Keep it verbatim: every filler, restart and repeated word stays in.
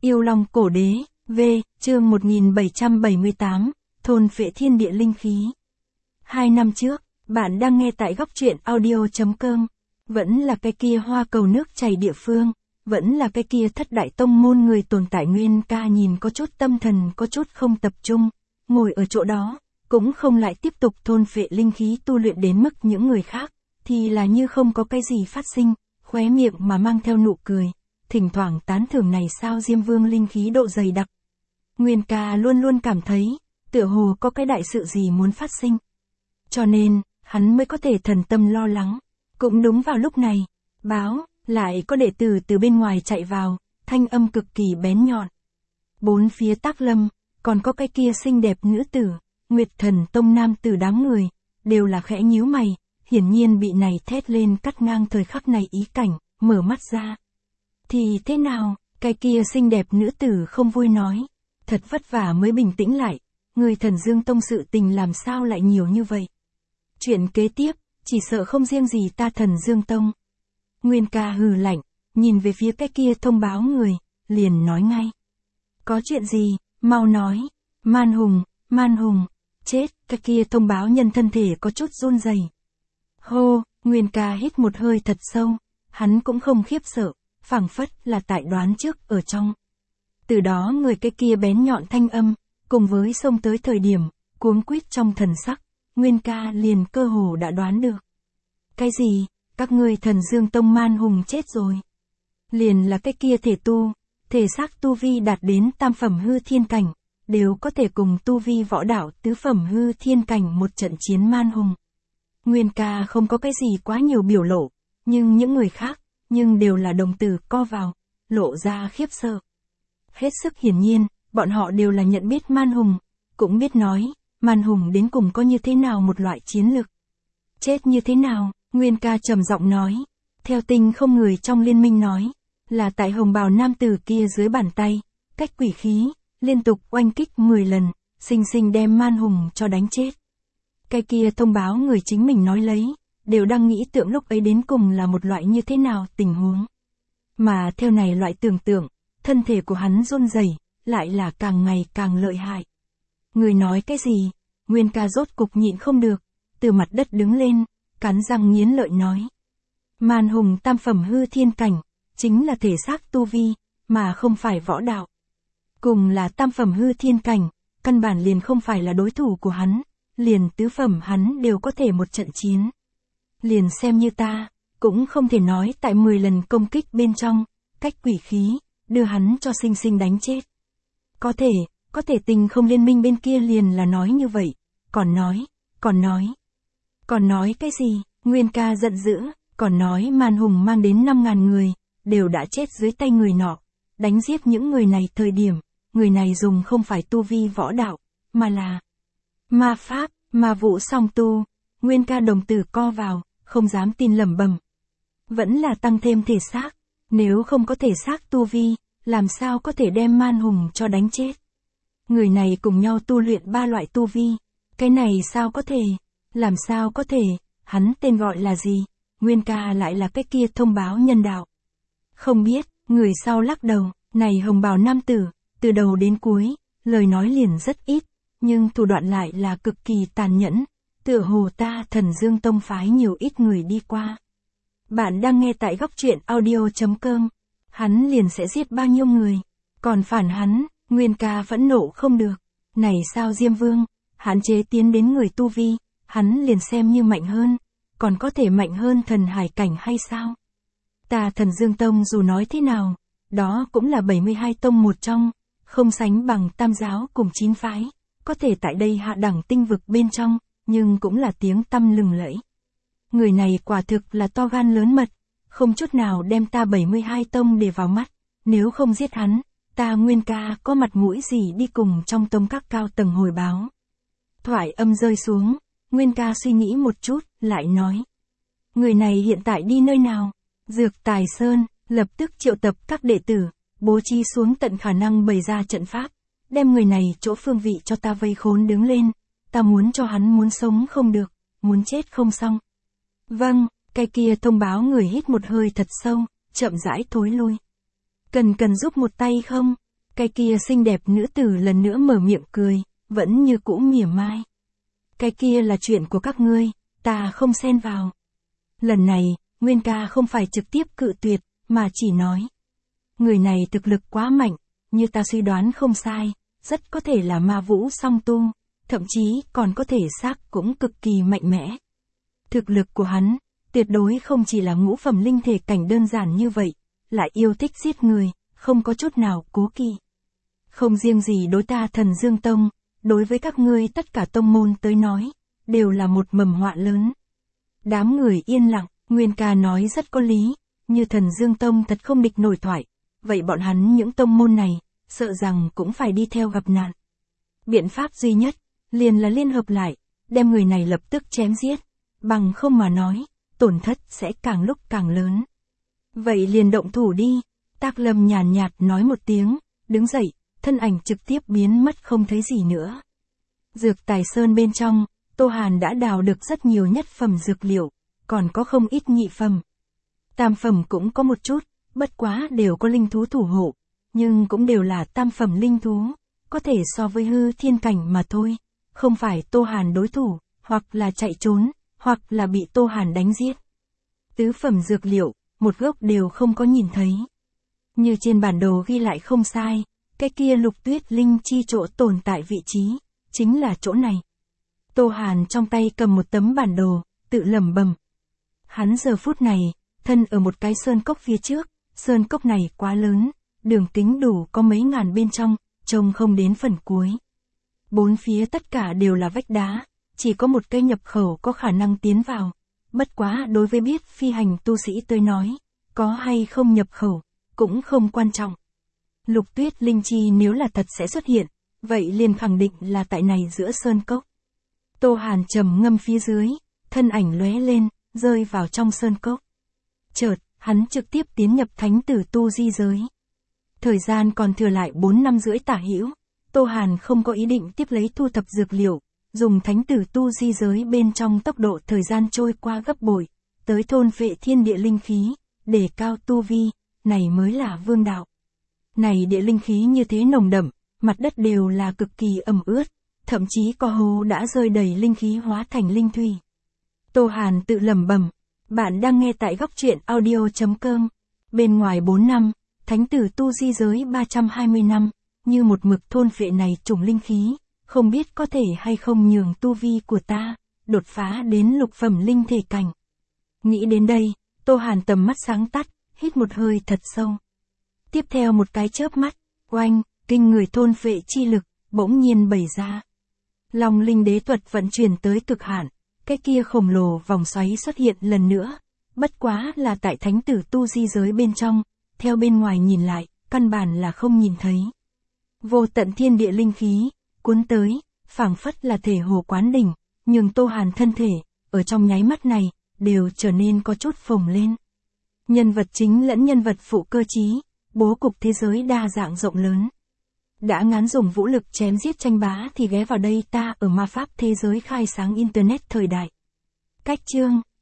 Yêu Long Cổ Đế, V, chương một nghìn bảy trăm bảy mươi tám, thôn phệ thiên địa linh khí. Hai năm trước, bạn đang nghe tại góc truyện audio chấm com. Vẫn là cái kia hoa cầu nước chảy địa phương, vẫn là cái kia thất đại tông môn người tồn tại. Nguyên ca nhìn có chút tâm thần, có chút không tập trung, ngồi ở chỗ đó, cũng không lại tiếp tục thôn phệ linh khí tu luyện đến mức những người khác, thì là như không có cái gì phát sinh, khóe miệng mà mang theo nụ cười, thỉnh thoảng tán thưởng này sao Diêm Vương linh khí độ dày đặc. Nguyên ca luôn luôn cảm thấy, tựa hồ có cái đại sự gì muốn phát sinh. Cho nên, hắn mới có thể thần tâm lo lắng. Cũng đúng vào lúc này, báo, lại có đệ tử từ bên ngoài chạy vào, thanh âm cực kỳ bén nhọn. Bốn phía Tác Lâm, còn có cái kia xinh đẹp nữ tử, Nguyệt Thần Tông nam tử đám người, đều là khẽ nhíu mày, hiển nhiên bị này thét lên cắt ngang thời khắc này ý cảnh, mở mắt ra. Thì thế nào, cái kia xinh đẹp nữ tử không vui nói, thật vất vả mới bình tĩnh lại, người Thần Dương Tông sự tình làm sao lại nhiều như vậy. Chuyện kế tiếp, chỉ sợ không riêng gì ta Thần Dương Tông. Nguyên ca hừ lạnh, nhìn về phía cái kia thông báo người, liền nói ngay. Có chuyện gì, mau nói. Man Hùng, Man Hùng, chết, cái kia thông báo nhân thân thể có chút run rẩy. Hô, Nguyên ca hít một hơi thật sâu, hắn cũng không khiếp sợ, phảng phất là tại đoán trước ở trong. Từ đó người cái kia bén nhọn thanh âm, cùng với xông tới thời điểm, cuống quýt trong thần sắc, Nguyên ca liền cơ hồ đã đoán được. Cái gì, các ngươi Thần Dương Tông Man Hùng chết rồi. Liền là cái kia thể tu, thể xác tu vi đạt đến tam phẩm hư thiên cảnh, đều có thể cùng tu vi võ đạo tứ phẩm hư thiên cảnh một trận chiến Man Hùng. Nguyên ca không có cái gì quá nhiều biểu lộ, nhưng những người khác, nhưng đều là đồng tử co vào, lộ ra khiếp sợ. Hết sức hiển nhiên, bọn họ đều là nhận biết Man Hùng, cũng biết nói, Man Hùng đến cùng có như thế nào một loại chiến lực. Chết như thế nào, Nguyên ca trầm giọng nói, theo Tinh Không người trong liên minh nói, là tại hồng bào nam tử kia dưới bàn tay, cách quỷ khí, liên tục oanh kích mười lần, sinh sinh đem Man Hùng cho đánh chết. Cái kia thông báo người chính mình nói lấy, đều đang nghĩ tượng lúc ấy đến cùng là một loại như thế nào tình huống. Mà theo này loại tưởng tượng, thân thể của hắn run rẩy, lại là càng ngày càng lợi hại. Người nói cái gì? Nguyên ca rốt cục nhịn không được, từ mặt đất đứng lên, cắn răng nghiến lợi nói. Man Hùng tam phẩm hư thiên cảnh, chính là thể xác tu vi, mà không phải võ đạo. Cùng là tam phẩm hư thiên cảnh, căn bản liền không phải là đối thủ của hắn, liền tứ phẩm hắn đều có thể một trận chiến. Liền xem như ta, cũng không thể nói tại mười lần công kích bên trong, cách quỷ khí, đưa hắn cho sinh sinh đánh chết. Có thể, có thể Tinh Không liên minh bên kia liền là nói như vậy, còn nói, còn nói. Còn nói cái gì? Nguyên ca giận dữ, còn nói Man Hùng mang đến năm ngàn người, đều đã chết dưới tay người nọ. Đánh giết những người này thời điểm, người này dùng không phải tu vi võ đạo, mà là ma pháp, ma vũ song tu. Nguyên ca đồng tử co vào, không dám tin lẩm bẩm. Vẫn là tăng thêm thể xác, nếu không có thể xác tu vi, làm sao có thể đem Man Hùng cho đánh chết. Người này cùng nhau tu luyện ba loại tu vi, cái này sao có thể, làm sao có thể, hắn tên gọi là gì? Nguyên ca lại là cái kia thông báo nhân đạo. Không biết, người sau lắc đầu, này hồng bào nam tử, từ đầu đến cuối, lời nói liền rất ít, nhưng thủ đoạn lại là cực kỳ tàn nhẫn, tựa hồ ta Thần Dương Tông phái nhiều ít người đi qua. Bạn đang nghe tại góc truyện audio chấm com, hắn liền sẽ giết bao nhiêu người, còn phản hắn, Nguyên ca phẫn nộ không được, này sao Diêm Vương, hạn chế tiến đến người tu vi, hắn liền xem như mạnh hơn, còn có thể mạnh hơn thần hải cảnh hay sao? Ta Thần Dương Tông dù nói thế nào, đó cũng là bảy mươi hai tông một trong, không sánh bằng tam giáo cùng chín phái, có thể tại đây hạ đẳng tinh vực bên trong, nhưng cũng là tiếng tăm lừng lẫy. Người này quả thực là to gan lớn mật, không chút nào đem ta bảy mươi hai tông để vào mắt, nếu không giết hắn, ta Nguyên ca có mặt mũi gì đi cùng trong tông các cao tầng hồi báo. Thoại âm rơi xuống, Nguyên ca suy nghĩ một chút, lại nói. Người này hiện tại đi nơi nào? Dược Tài Sơn, lập tức triệu tập các đệ tử, bố trí xuống tận khả năng bày ra trận pháp, đem người này chỗ phương vị cho ta vây khốn đứng lên, ta muốn cho hắn muốn sống không được, muốn chết không xong. Vâng, cái kia thông báo người hít một hơi thật sâu, chậm rãi thối lui. Cần cần giúp một tay không? Cái kia xinh đẹp nữ tử lần nữa mở miệng cười, vẫn như cũ mỉa mai. Cái kia là chuyện của các ngươi, ta không xen vào. Lần này, Nguyên ca không phải trực tiếp cự tuyệt, mà chỉ nói. Người này thực lực quá mạnh, như ta suy đoán không sai, rất có thể là ma vũ song tu, thậm chí còn có thể xác cũng cực kỳ mạnh mẽ. Thực lực của hắn, tuyệt đối không chỉ là ngũ phẩm linh thể cảnh đơn giản như vậy, lại yêu thích giết người, không có chút nào cố kỵ. Không riêng gì đối ta Thần Dương Tông, đối với các ngươi tất cả tông môn tới nói, đều là một mầm họa lớn. Đám người yên lặng, Nguyên ca nói rất có lý, như Thần Dương Tông thật không địch nổi thoại, vậy bọn hắn những tông môn này, sợ rằng cũng phải đi theo gặp nạn. Biện pháp duy nhất, liền là liên hợp lại, đem người này lập tức chém giết, bằng không mà nói, tổn thất sẽ càng lúc càng lớn. Vậy liền động thủ đi, Tạc Lâm nhàn nhạt nói một tiếng, đứng dậy, thân ảnh trực tiếp biến mất không thấy gì nữa. Dược Tài Sơn bên trong, Tô Hàn đã đào được rất nhiều nhất phẩm dược liệu, còn có không ít nhị phẩm. Tam phẩm cũng có một chút, bất quá đều có linh thú thủ hộ, nhưng cũng đều là tam phẩm linh thú, có thể so với hư thiên cảnh mà thôi, không phải Tô Hàn đối thủ, hoặc là chạy trốn, hoặc là bị Tô Hàn đánh giết. Tứ phẩm dược liệu, một gốc đều không có nhìn thấy. Như trên bản đồ ghi lại không sai, cái kia Lục Tuyết Linh chi chỗ tồn tại vị trí, chính là chỗ này. Tô Hàn trong tay cầm một tấm bản đồ, tự lẩm bẩm. Hắn giờ phút này, thân ở một cái sơn cốc phía trước, sơn cốc này quá lớn, đường kính đủ có mấy ngàn bên trong, trông không đến phần cuối. Bốn phía tất cả đều là vách đá, chỉ có một cây nhập khẩu có khả năng tiến vào. Bất quá đối với biết phi hành tu sĩ tới nói, có hay không nhập khẩu, cũng không quan trọng. Lục Tuyết Linh chi nếu là thật sẽ xuất hiện, vậy liền khẳng định là tại này giữa sơn cốc. Tô Hàn trầm ngâm phía dưới, thân ảnh lóe lên, rơi vào trong sơn cốc. Chợt, hắn trực tiếp tiến nhập thánh tử tu di giới. Thời gian còn thừa lại bốn năm rưỡi tả hữu, Tô Hàn không có ý định tiếp lấy thu thập dược liệu, dùng thánh tử tu di giới bên trong tốc độ thời gian trôi qua gấp bội, tới thôn phệ thiên địa linh khí, để cao tu vi, này mới là vương đạo. Này địa linh khí như thế nồng đậm, mặt đất đều là cực kỳ ẩm ướt, thậm chí có hồ đã rơi đầy linh khí hóa thành linh thủy. Tô Hàn tự lẩm bẩm, bạn đang nghe tại góc truyện audio chấm com. Bên ngoài bốn năm, thánh tử tu di giới ba trăm hai mươi năm, như một mực thôn phệ này chủng linh khí, không biết có thể hay không nhường tu vi của ta, đột phá đến lục phẩm linh thể cảnh. Nghĩ đến đây, Tô Hàn tầm mắt sáng tắt, hít một hơi thật sâu. Tiếp theo một cái chớp mắt, oanh, kinh người thôn phệ chi lực, bỗng nhiên bày ra. Long linh đế thuật vận chuyển tới cực hạn, cái kia khổng lồ vòng xoáy xuất hiện lần nữa, bất quá là tại thánh tử tu di giới bên trong, theo bên ngoài nhìn lại, căn bản là không nhìn thấy. Vô tận thiên địa linh khí, cuốn tới, phảng phất là thể hồ quán đỉnh, nhưng Tô Hàn thân thể, ở trong nháy mắt này, đều trở nên có chút phồng lên. Nhân vật chính lẫn nhân vật phụ cơ trí, bố cục thế giới đa dạng rộng lớn. Đã ngán dùng vũ lực chém giết tranh bá thì ghé vào đây ta ở ma pháp thế giới khai sáng internet thời đại. Cách chương